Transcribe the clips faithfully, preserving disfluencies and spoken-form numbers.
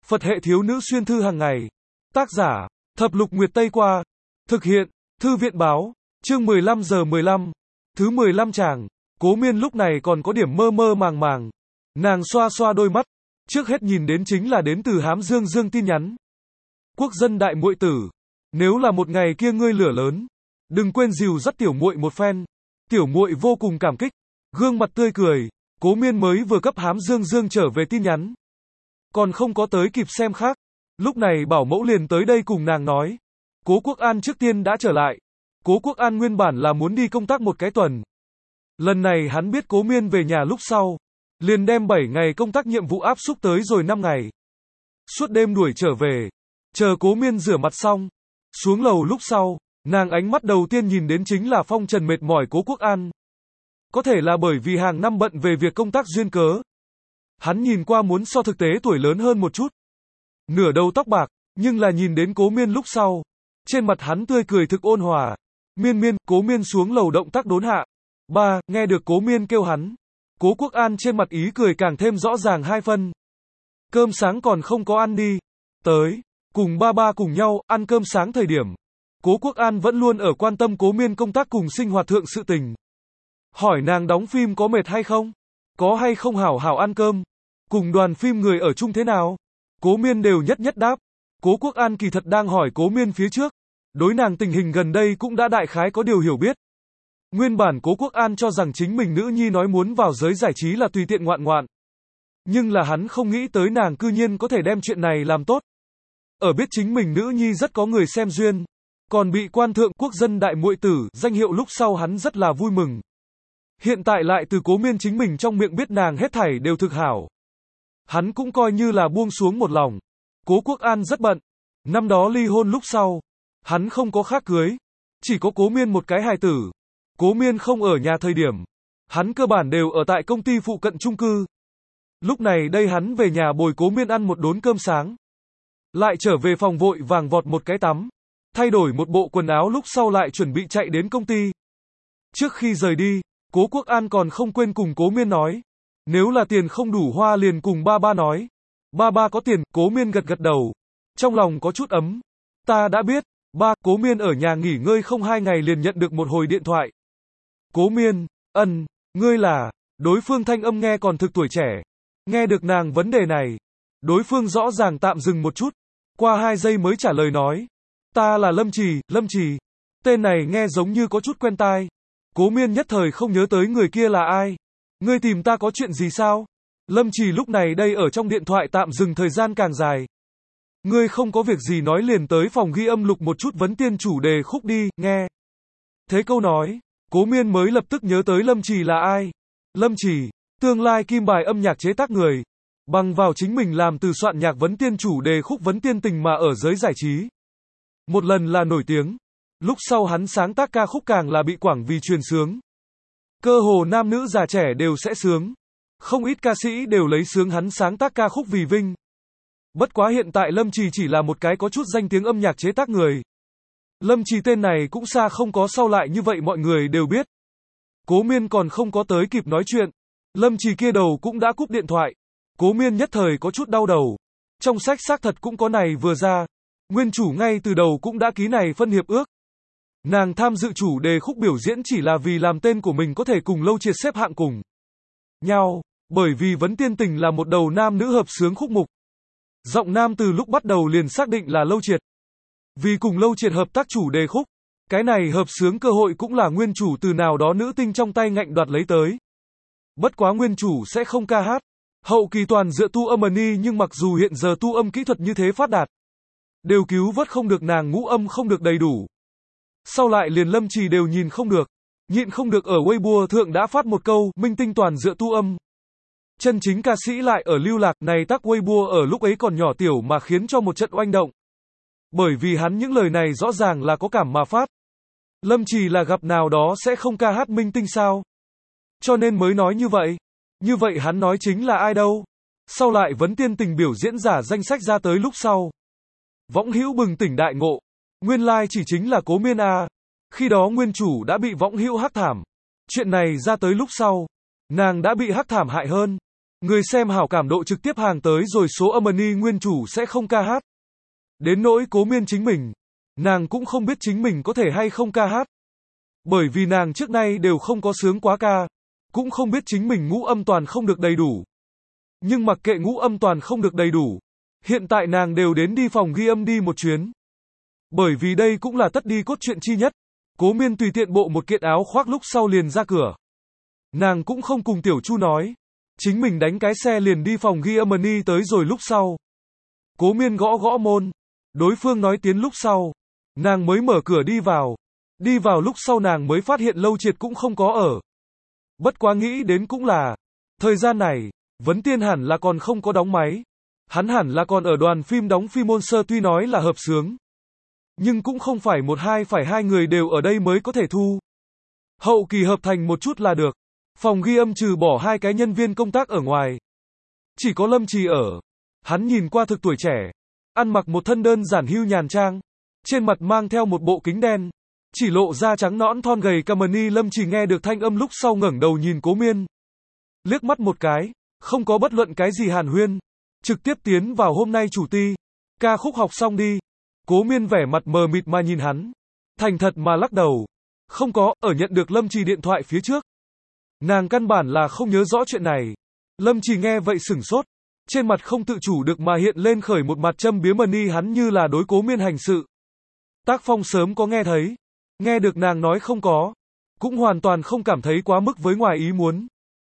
Phật hệ thiếu nữ xuyên thư hàng ngày. Tác giả, Thập Lục Nguyệt Tây Qua. Thực hiện, Thư viện báo. Chương mười lăm giờ mười lăm. Thứ mười lăm tràng. Cố Miên lúc này còn có điểm mơ mơ màng màng. Nàng xoa xoa đôi mắt. Trước hết nhìn đến chính là đến từ Hám Dương Dương tin nhắn. Quốc dân đại muội tử. Nếu là một ngày kia ngươi lửa lớn, đừng quên dìu dắt tiểu muội một phen. Tiểu muội vô cùng cảm kích. Gương mặt tươi cười. Cố Miên mới vừa cấp Hám Dương Dương trở về tin nhắn. Còn không có tới kịp xem khác. Lúc này bảo mẫu liền tới đây cùng nàng nói. Cố Quốc An trước tiên đã trở lại. Cố Quốc An nguyên bản là muốn đi công tác một cái tuần. Lần này hắn biết Cố Miên về nhà lúc sau. Liền đem bảy ngày công tác nhiệm vụ áp xúc tới rồi năm ngày. Suốt đêm đuổi trở về. Chờ Cố Miên rửa mặt xong. Xuống lầu lúc sau. Nàng ánh mắt đầu tiên nhìn đến chính là phong trần mệt mỏi Cố Quốc An. Có thể là bởi vì hàng năm bận về việc công tác duyên cớ. Hắn nhìn qua muốn so thực tế tuổi lớn hơn một chút. Nửa đầu tóc bạc, nhưng là nhìn đến Cố Miên lúc sau. Trên mặt hắn tươi cười thực ôn hòa. Miên Miên, Cố Miên xuống lầu động tác đốn hạ. Ba, nghe được Cố Miên kêu hắn. Cố Quốc An trên mặt ý cười càng thêm rõ ràng hai phân. Cơm sáng còn không có ăn đi. Tới, cùng ba ba cùng nhau, ăn cơm sáng thời điểm. Cố Quốc An vẫn luôn ở quan tâm Cố Miên công tác cùng sinh hoạt thượng sự tình. Hỏi nàng đóng phim có mệt hay không? Có hay không hảo hảo ăn cơm? Cùng đoàn phim người ở chung thế nào? Cố Miên đều nhất nhất đáp. Cố Quốc An kỳ thật đang hỏi Cố Miên phía trước. Đối nàng tình hình gần đây cũng đã đại khái có điều hiểu biết. Nguyên bản Cố Quốc An cho rằng chính mình nữ nhi nói muốn vào giới giải trí là tùy tiện ngoạn ngoạn. Nhưng là hắn không nghĩ tới nàng cư nhiên có thể đem chuyện này làm tốt. Ở biết chính mình nữ nhi rất có người xem duyên. Còn bị quan thượng quốc dân đại muội tử danh hiệu lúc sau hắn rất là vui mừng. Hiện tại lại từ Cố Miên chính mình trong miệng biết nàng hết thảy đều thực hảo. Hắn cũng coi như là buông xuống một lòng. Cố Quốc An rất bận. Năm đó ly hôn lúc sau. Hắn không có khác cưới. Chỉ có Cố Miên một cái hài tử. Cố Miên không ở nhà thời điểm. Hắn cơ bản đều ở tại công ty phụ cận chung cư. Lúc này đây hắn về nhà bồi Cố Miên ăn một đốn cơm sáng. Lại trở về phòng vội vàng vọt một cái tắm. Thay đổi một bộ quần áo lúc sau lại chuẩn bị chạy đến công ty. Trước khi rời đi, Cố Quốc An còn không quên cùng Cố Miên nói. Nếu là tiền không đủ hoa liền cùng ba ba nói. Ba ba có tiền, Cố Miên gật gật đầu. Trong lòng có chút ấm. Ta đã biết, ba, Cố Miên ở nhà nghỉ ngơi không hai ngày liền nhận được một hồi điện thoại. Cố Miên, ân, ngươi là, đối phương thanh âm nghe còn thực tuổi trẻ. Nghe được nàng vấn đề này. Đối phương rõ ràng tạm dừng một chút. Qua hai giây mới trả lời nói. Ta là Lâm Trì, Lâm Trì. Tên này nghe giống như có chút quen tai. Cố Miên nhất thời không nhớ tới người kia là ai. Ngươi tìm ta có chuyện gì sao? Lâm Trì lúc này đây ở trong điện thoại tạm dừng thời gian càng dài. Ngươi không có việc gì nói liền tới phòng ghi âm lục một chút vấn tiên chủ đề khúc đi, nghe. Thế câu nói, Cố Miên mới lập tức nhớ tới Lâm Trì là ai. Lâm Trì, tương lai kim bài âm nhạc chế tác người. Bằng vào chính mình làm từ soạn nhạc vấn tiên chủ đề khúc vấn tiên tình mà ở giới giải trí. Một lần là nổi tiếng. Lúc sau hắn sáng tác ca khúc càng là bị quảng vì truyền sướng. Cơ hồ nam nữ già trẻ đều sẽ sướng. Không ít ca sĩ đều lấy sướng hắn sáng tác ca khúc vì vinh. Bất quá hiện tại Lâm Trì chỉ là một cái có chút danh tiếng âm nhạc chế tác người. Lâm Trì tên này cũng xa không có sau lại như vậy mọi người đều biết. Cố Miên còn không có tới kịp nói chuyện. Lâm Trì kia đầu cũng đã cúp điện thoại. Cố Miên nhất thời có chút đau đầu. Trong sách xác thật cũng có này vừa ra. Nguyên chủ ngay từ đầu cũng đã ký này phân hiệp ước. Nàng tham dự chủ đề khúc biểu diễn chỉ là vì làm tên của mình có thể cùng Lâu Triệt xếp hạng cùng nhau, bởi vì vấn tiên tình là một đầu nam nữ hợp xướng khúc mục. Giọng nam từ lúc bắt đầu liền xác định là Lâu Triệt. Vì cùng Lâu Triệt hợp tác chủ đề khúc, cái này hợp xướng cơ hội cũng là nguyên chủ từ nào đó nữ tinh trong tay ngạnh đoạt lấy tới. Bất quá nguyên chủ sẽ không ca hát, hậu kỳ toàn dựa tu âm ni nhưng mặc dù hiện giờ tu âm kỹ thuật như thế phát đạt, đều cứu vớt không được nàng ngũ âm không được đầy đủ. Sau lại liền Lâm Trì đều nhìn không được, nhịn không được ở Weibo thượng đã phát một câu, minh tinh toàn dựa tu âm. Chân chính ca sĩ lại ở lưu lạc này tắc Weibo ở lúc ấy còn nhỏ tiểu mà khiến cho một trận oanh động. Bởi vì hắn những lời này rõ ràng là có cảm mà phát. Lâm Trì là gặp nào đó sẽ không ca hát minh tinh sao? Cho nên mới nói như vậy. Như vậy hắn nói chính là ai đâu? Sau lại vấn tiên tình biểu diễn giả danh sách ra tới lúc sau. Võng Hữu bừng tỉnh đại ngộ. Nguyên lai like chỉ chính là Cố Miên a. Khi đó nguyên chủ đã bị Võng Hữu hắc thảm. Chuyện này ra tới lúc sau. Nàng đã bị hắc thảm hại hơn. Người xem hảo cảm độ trực tiếp hàng tới rồi số Amani nguyên chủ sẽ không ca hát. Đến nỗi Cố Miên chính mình, nàng cũng không biết chính mình có thể hay không ca hát. Bởi vì nàng trước nay đều không có sướng quá ca, cũng không biết chính mình ngũ âm toàn không được đầy đủ. Nhưng mặc kệ ngũ âm toàn không được đầy đủ, hiện tại nàng đều đến đi phòng ghi âm đi một chuyến. Bởi vì đây cũng là tất đi cốt truyện chi nhất. Cố Miên tùy tiện bộ một kiện áo khoác lúc sau liền ra cửa. Nàng cũng không cùng Tiểu Chu nói, chính mình đánh cái xe liền đi phòng ghi âm Amani tới rồi lúc sau. Cố Miên gõ gõ môn, đối phương nói tiến lúc sau, nàng mới mở cửa đi vào. Đi vào lúc sau nàng mới phát hiện Lâu Triệt cũng không có ở. Bất quá nghĩ đến cũng là, thời gian này, Vấn Tiên hẳn là còn không có đóng máy. Hắn hẳn là còn ở đoàn phim đóng phim môn sơ, tuy nói là hợp xướng, nhưng cũng không phải một hai phải hai người đều ở đây mới có thể thu. Hậu kỳ hợp thành một chút là được. Phòng ghi âm trừ bỏ hai cái nhân viên công tác ở ngoài, chỉ có Lâm Trì ở. Hắn nhìn qua thực tuổi trẻ, ăn mặc một thân đơn giản hưu nhàn trang, trên mặt mang theo một bộ kính đen, chỉ lộ da trắng nõn thon gầy Kamani. Lâm Trì nghe được thanh âm lúc sau ngẩng đầu nhìn Cố Miên, liếc mắt một cái, không có bất luận cái gì hàn huyên, trực tiếp tiến vào hôm nay chủ ti. Ca khúc học xong đi. Cố Miên vẻ mặt mờ mịt mà nhìn hắn, thành thật mà lắc đầu. Không có, ở nhận được Lâm Trì điện thoại phía trước, nàng căn bản là không nhớ rõ chuyện này. Lâm Trì nghe vậy sửng sốt, trên mặt không tự chủ được mà hiện lên khởi một mặt châm biếm mani, hắn như là đối Cố Miên hành sự. Tác phong sớm có nghe thấy, nghe được nàng nói không có, cũng hoàn toàn không cảm thấy quá mức với ngoài ý muốn.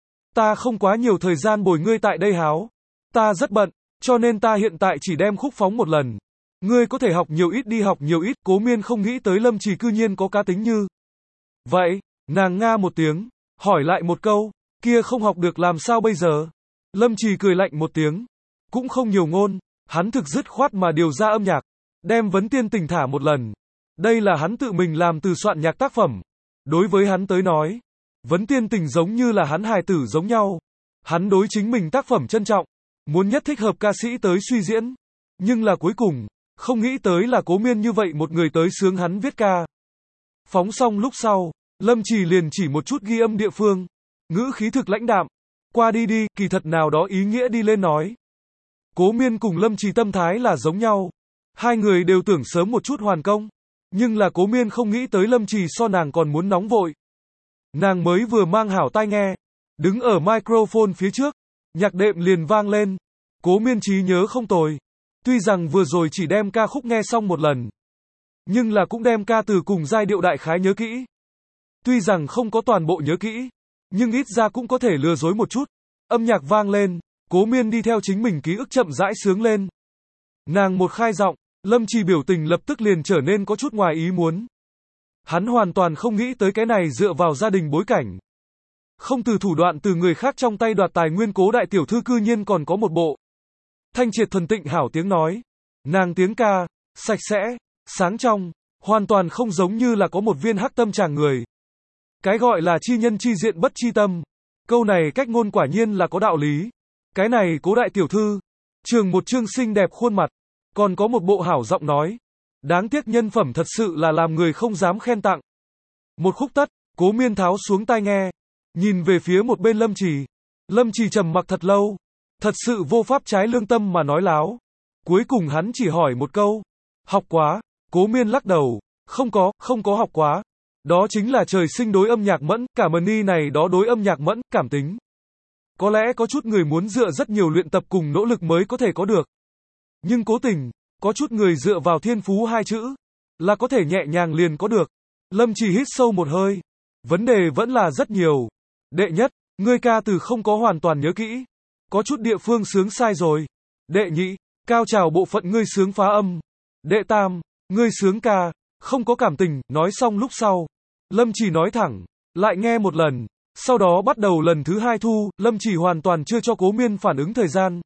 Ta không quá nhiều thời gian bồi ngươi tại đây háo, ta rất bận, cho nên ta hiện tại chỉ đem khúc phóng một lần. Ngươi có thể học nhiều ít đi học nhiều ít. Cố Miên không nghĩ tới Lâm Trì cư nhiên có cá tính như vậy, nàng nga một tiếng, hỏi lại một câu, kia không học được làm sao bây giờ? Lâm Trì cười lạnh một tiếng, cũng không nhiều ngôn, hắn thực dứt khoát mà điều ra âm nhạc, đem Vấn Tiên Tình thả một lần. Đây là hắn tự mình làm từ soạn nhạc tác phẩm. Đối với hắn tới nói, Vấn Tiên Tình giống như là hắn hài tử giống nhau. Hắn đối chính mình tác phẩm trân trọng, muốn nhất thích hợp ca sĩ tới suy diễn. Nhưng là cuối cùng, không nghĩ tới là Cố Miên như vậy một người tới sướng hắn viết ca. Phóng xong lúc sau, Lâm Trì liền chỉ một chút ghi âm địa phương, ngữ khí thực lãnh đạm, qua đi đi, kỳ thật nào đó ý nghĩa đi lên nói. Cố Miên cùng Lâm Trì tâm thái là giống nhau, hai người đều tưởng sớm một chút hoàn công, nhưng là Cố Miên không nghĩ tới Lâm Trì so nàng còn muốn nóng vội. Nàng mới vừa mang hảo tai nghe, đứng ở microphone phía trước, nhạc đệm liền vang lên. Cố Miên trí nhớ không tồi, tuy rằng vừa rồi chỉ đem ca khúc nghe xong một lần, nhưng là cũng đem ca từ cùng giai điệu đại khái nhớ kỹ. Tuy rằng không có toàn bộ nhớ kỹ, nhưng ít ra cũng có thể lừa dối một chút. Âm nhạc vang lên, Cố Miên đi theo chính mình ký ức chậm rãi sướng lên. Nàng một khai giọng, Lâm Trì biểu tình lập tức liền trở nên có chút ngoài ý muốn. Hắn hoàn toàn không nghĩ tới cái này dựa vào gia đình bối cảnh, không từ thủ đoạn từ người khác trong tay đoạt tài nguyên Cố đại tiểu thư cư nhiên còn có một bộ thanh triệt thuần tịnh hảo tiếng nói. Nàng tiếng ca, sạch sẽ, sáng trong, hoàn toàn không giống như là có một viên hắc tâm chàng người. Cái gọi là chi nhân chi diện bất chi tâm. Câu này cách ngôn quả nhiên là có đạo lý. Cái này Cố đại tiểu thư, trường một trương xinh đẹp khuôn mặt, còn có một bộ hảo giọng nói. Đáng tiếc nhân phẩm thật sự là làm người không dám khen tặng. Một khúc tất, Cố Miên tháo xuống tai nghe, nhìn về phía một bên Lâm Trì. Lâm Trì trầm mặc thật lâu, thật sự vô pháp trái lương tâm mà nói láo. Cuối cùng hắn chỉ hỏi một câu, học quá? Cố Miên lắc đầu, không có, không có học quá. Đó chính là trời sinh đối âm nhạc mẫn, cả mani này đó đối âm nhạc mẫn, cảm tính. Có lẽ có chút người muốn dựa rất nhiều luyện tập cùng nỗ lực mới có thể có được. Nhưng cố tình, có chút người dựa vào thiên phú hai chữ, là có thể nhẹ nhàng liền có được. Lâm Trì hít sâu một hơi. Vấn đề vẫn là rất nhiều. Đệ nhất, ngươi ca từ không có hoàn toàn nhớ kỹ. Có chút địa phương sướng sai rồi. Đệ nhị, cao trào bộ phận ngươi sướng phá âm. Đệ tam, ngươi sướng ca, không có cảm tình. Nói xong lúc sau, Lâm Trì nói thẳng, lại nghe một lần, sau đó bắt đầu lần thứ hai thu. Lâm Trì hoàn toàn chưa cho Cố Miên phản ứng thời gian.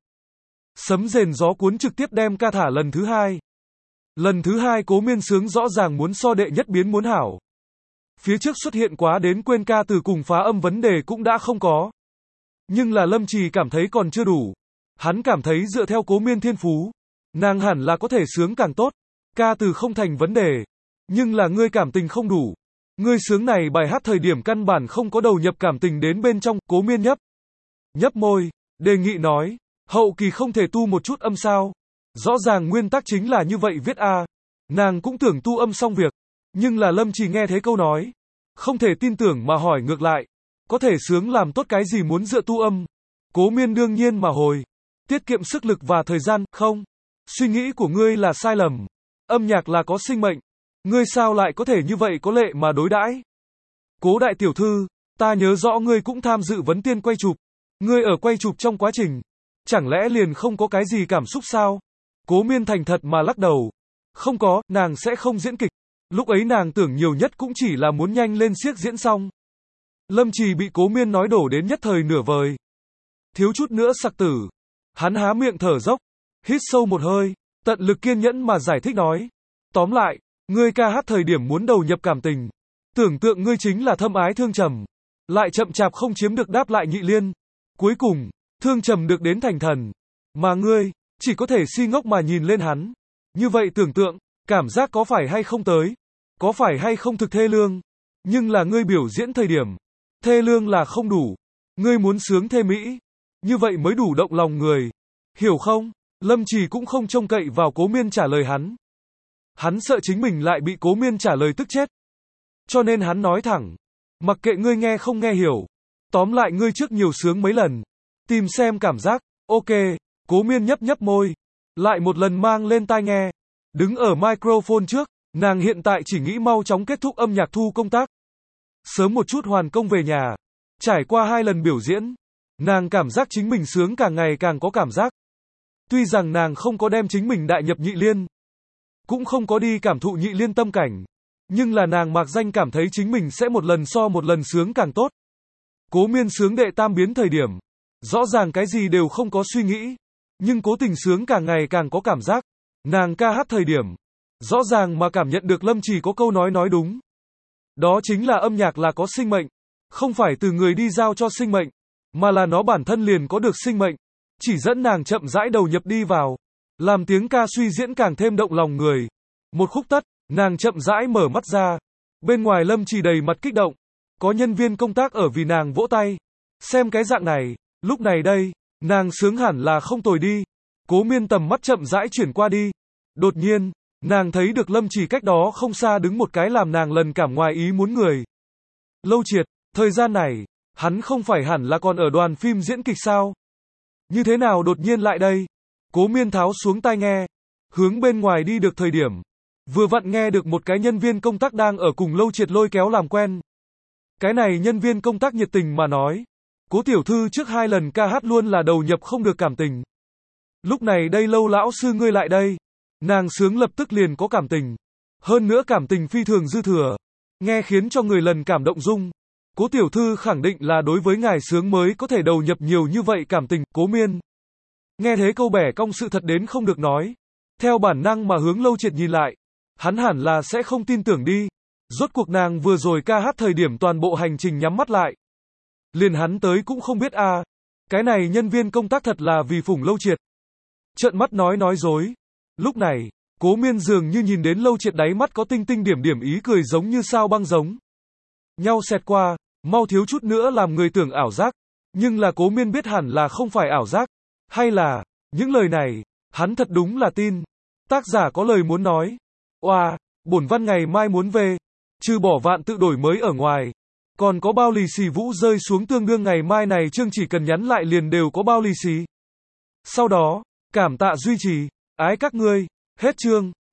Sấm rền gió cuốn trực tiếp đem ca thả lần thứ hai. Lần thứ hai Cố Miên sướng rõ ràng muốn so đệ nhất biến muốn hảo. Phía trước xuất hiện quá đến quên ca từ cùng phá âm vấn đề cũng đã không có. Nhưng là Lâm Trì cảm thấy còn chưa đủ. Hắn cảm thấy dựa theo Cố Miên thiên phú, nàng hẳn là có thể sướng càng tốt. Ca từ không thành vấn đề. Nhưng là ngươi cảm tình không đủ. Ngươi sướng này bài hát thời điểm căn bản không có đầu nhập cảm tình đến bên trong. Cố Miên nhấp. Nhấp môi. Đề nghị nói, hậu kỳ không thể tu một chút âm sao? Rõ ràng nguyên tắc chính là như vậy viết a. Nàng cũng tưởng tu âm xong việc, nhưng là Lâm Trì nghe thế câu nói, không thể tin tưởng mà hỏi ngược lại, có thể sướng làm tốt cái gì muốn dựa tu âm? Cố Miên đương nhiên mà hồi, tiết kiệm sức lực và thời gian, không? Suy nghĩ của ngươi là sai lầm. Âm nhạc là có sinh mệnh, ngươi sao lại có thể như vậy có lệ mà đối đãi? Cố đại tiểu thư, ta nhớ rõ ngươi cũng tham dự vấn tiên quay chụp, ngươi ở quay chụp trong quá trình, chẳng lẽ liền không có cái gì cảm xúc sao? Cố Miên thành thật mà lắc đầu, không có, nàng sẽ không diễn kịch, lúc ấy nàng tưởng nhiều nhất cũng chỉ là muốn nhanh lên siếc diễn xong. Lâm Trì bị Cố Miên nói đổ đến nhất thời nửa vời, thiếu chút nữa sặc tử. Hắn há miệng thở dốc, hít sâu một hơi, tận lực kiên nhẫn mà giải thích nói, tóm lại, ngươi ca hát thời điểm muốn đầu nhập cảm tình, tưởng tượng ngươi chính là thâm ái Thương Trầm, lại chậm chạp không chiếm được đáp lại Nhị Liên, cuối cùng, Thương Trầm được đến thành thần, mà ngươi chỉ có thể si ngốc mà nhìn lên hắn. Như vậy tưởng tượng, cảm giác có phải hay không tới, có phải hay không thực thê lương, nhưng là ngươi biểu diễn thời điểm, thê lương là không đủ, ngươi muốn sướng thê mỹ, như vậy mới đủ động lòng người, hiểu không? Lâm Trì cũng không trông cậy vào Cố Miên trả lời hắn. Hắn sợ chính mình lại bị Cố Miên trả lời tức chết. Cho nên hắn nói thẳng, mặc kệ ngươi nghe không nghe hiểu, tóm lại ngươi trước nhiều sướng mấy lần, tìm xem cảm giác, ok. Cố Miên nhấp nhấp môi, lại một lần mang lên tai nghe, đứng ở microphone trước, nàng hiện tại chỉ nghĩ mau chóng kết thúc âm nhạc thu công tác, sớm một chút hoàn công về nhà. Trải qua hai lần biểu diễn, nàng cảm giác chính mình sướng càng ngày càng có cảm giác. Tuy rằng nàng không có đem chính mình đại nhập Nhị Liên, cũng không có đi cảm thụ Nhị Liên tâm cảnh, nhưng là nàng mạc danh cảm thấy chính mình sẽ một lần so một lần sướng càng tốt. Cố Miên sướng đệ tam biến thời điểm, rõ ràng cái gì đều không có suy nghĩ, nhưng cố tình sướng càng ngày càng có cảm giác. Nàng ca hát thời điểm, rõ ràng mà cảm nhận được Lâm Trì có câu nói nói đúng. Đó chính là âm nhạc là có sinh mệnh, không phải từ người đi giao cho sinh mệnh, mà là nó bản thân liền có được sinh mệnh, chỉ dẫn nàng chậm rãi đầu nhập đi vào, làm tiếng ca suy diễn càng thêm động lòng người. Một khúc tất, nàng chậm rãi mở mắt ra, bên ngoài Lâm Trì đầy mặt kích động, có nhân viên công tác ở vì nàng vỗ tay, xem cái dạng này, lúc này đây, nàng sướng hẳn là không tồi đi. Cố Miên tầm mắt chậm rãi chuyển qua đi, đột nhiên, nàng thấy được Lâm Trì cách đó không xa đứng một cái làm nàng lần cảm ngoài ý muốn người. Lâu Triệt, thời gian này, hắn không phải hẳn là còn ở đoàn phim diễn kịch sao? Như thế nào đột nhiên lại đây? Cố Miên tháo xuống tai nghe, hướng bên ngoài đi được thời điểm, vừa vặn nghe được một cái nhân viên công tác đang ở cùng Lâu Triệt lôi kéo làm quen. Cái này nhân viên công tác nhiệt tình mà nói, Cố tiểu thư trước hai lần ca hát luôn là đầu nhập không được cảm tình. Lúc này đây Lâu lão sư ngươi lại đây, nàng sướng lập tức liền có cảm tình, hơn nữa cảm tình phi thường dư thừa, nghe khiến cho người lần cảm động dung. Cố tiểu thư khẳng định là đối với ngài sướng mới có thể đầu nhập nhiều như vậy cảm tình. Cố Miên nghe thế câu bẻ cong sự thật đến không được nói, theo bản năng mà hướng Lâu Triệt nhìn lại, hắn hẳn là sẽ không tin tưởng đi, rốt cuộc nàng vừa rồi ca hát thời điểm toàn bộ hành trình nhắm mắt lại, liền hắn tới cũng không biết a. À. Cái này nhân viên công tác thật là vì phủng Lâu Triệt, trợn mắt nói nói dối. Lúc này, Cố Miên dường như nhìn đến Lâu Triệt đáy mắt có tinh tinh điểm điểm ý cười giống như sao băng giống nhau xẹt qua, mau thiếu chút nữa làm người tưởng ảo giác, nhưng là Cố Miên biết hẳn là không phải ảo giác, hay là, những lời này, hắn thật đúng là tin. Tác giả có lời muốn nói, oa, wow, bổn văn ngày mai muốn về, trừ bỏ vạn tự đổi mới ở ngoài, còn có bao lì xì vũ rơi xuống tương đương ngày mai này chương chỉ cần nhắn lại liền đều có bao lì xì. Sau đó, cảm tạ duy trì, ái các ngươi, hết chương.